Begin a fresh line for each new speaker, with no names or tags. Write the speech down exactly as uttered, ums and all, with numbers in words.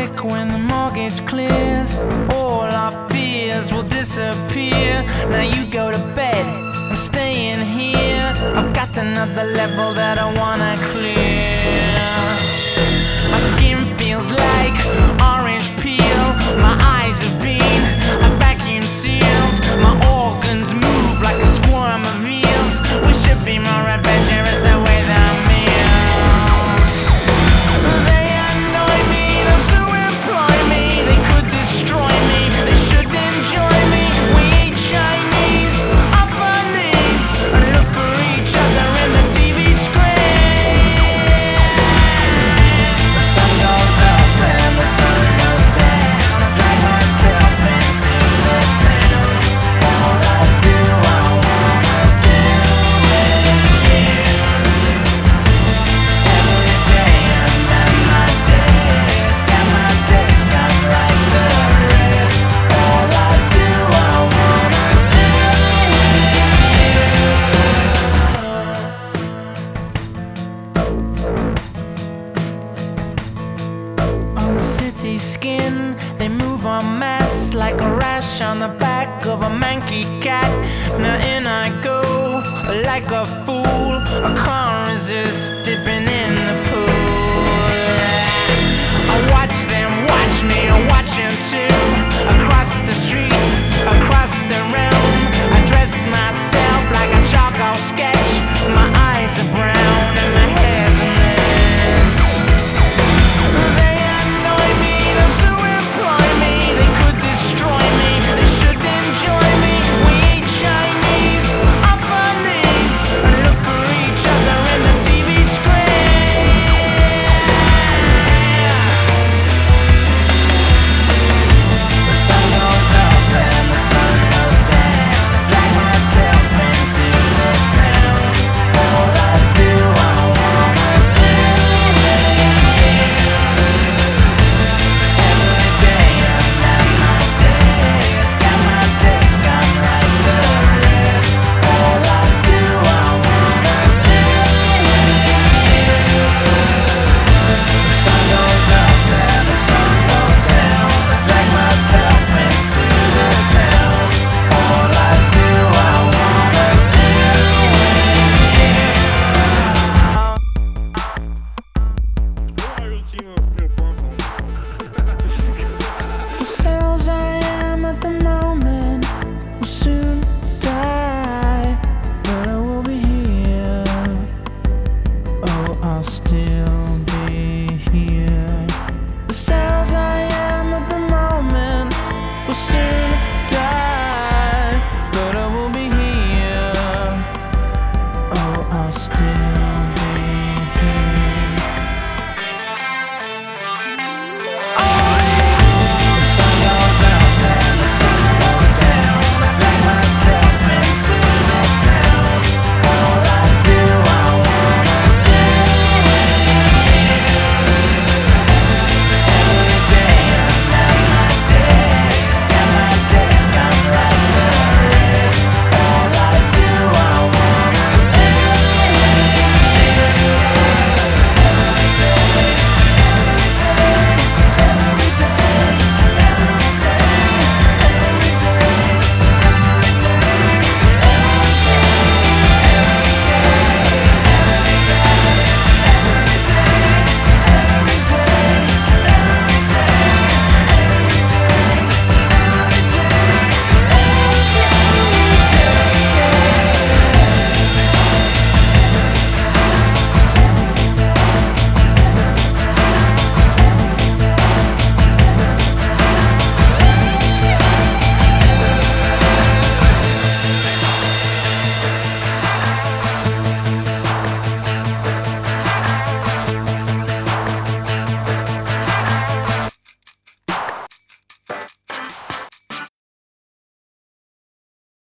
click when the mortgage clears. All our fears will disappear. Now you go to bed, I'm staying here. I've got another level that I wanna clear. My skin feels like orange peel. My eyes have been vacuum sealed. My organs move like a swarm of eels. We should be more adventurous with our meals. They annoy me, those who employ me. They could destroy me, they should enjoy me. We eat Chinese off our knees and look for each other in the T V screen. The sun goes up and the sun goes down. I drag myself into the town. All I do, I wanna do it here. Every day and then my days, got my days, got like the rest. All I do, I wanna do it. On the city skin, they move en masse like a rash on the back of a manky cat. Now in I go, like a fool. I can't resist dipping in the pool. I watch them watch me, I watch them too. Across the street, across the room, I dress myself like a charcoal sketch. My eyes are brown and my hair's a mess. They annoy me, those who employ me. They could destroy me, they should enjoy me. We eat Chinese off our knees and look for each other in the T V screen. The sun goes up and the sun goes down. I drag myself into the town. All I do, I wanna do it here. Every day and then my days, got my days, got like the rest. All I do, I wanna do it here. The sun goes up and the sun goes down. I drag myself into the town. All I do, I wanna do it here.
Eu tinha meu fã
You say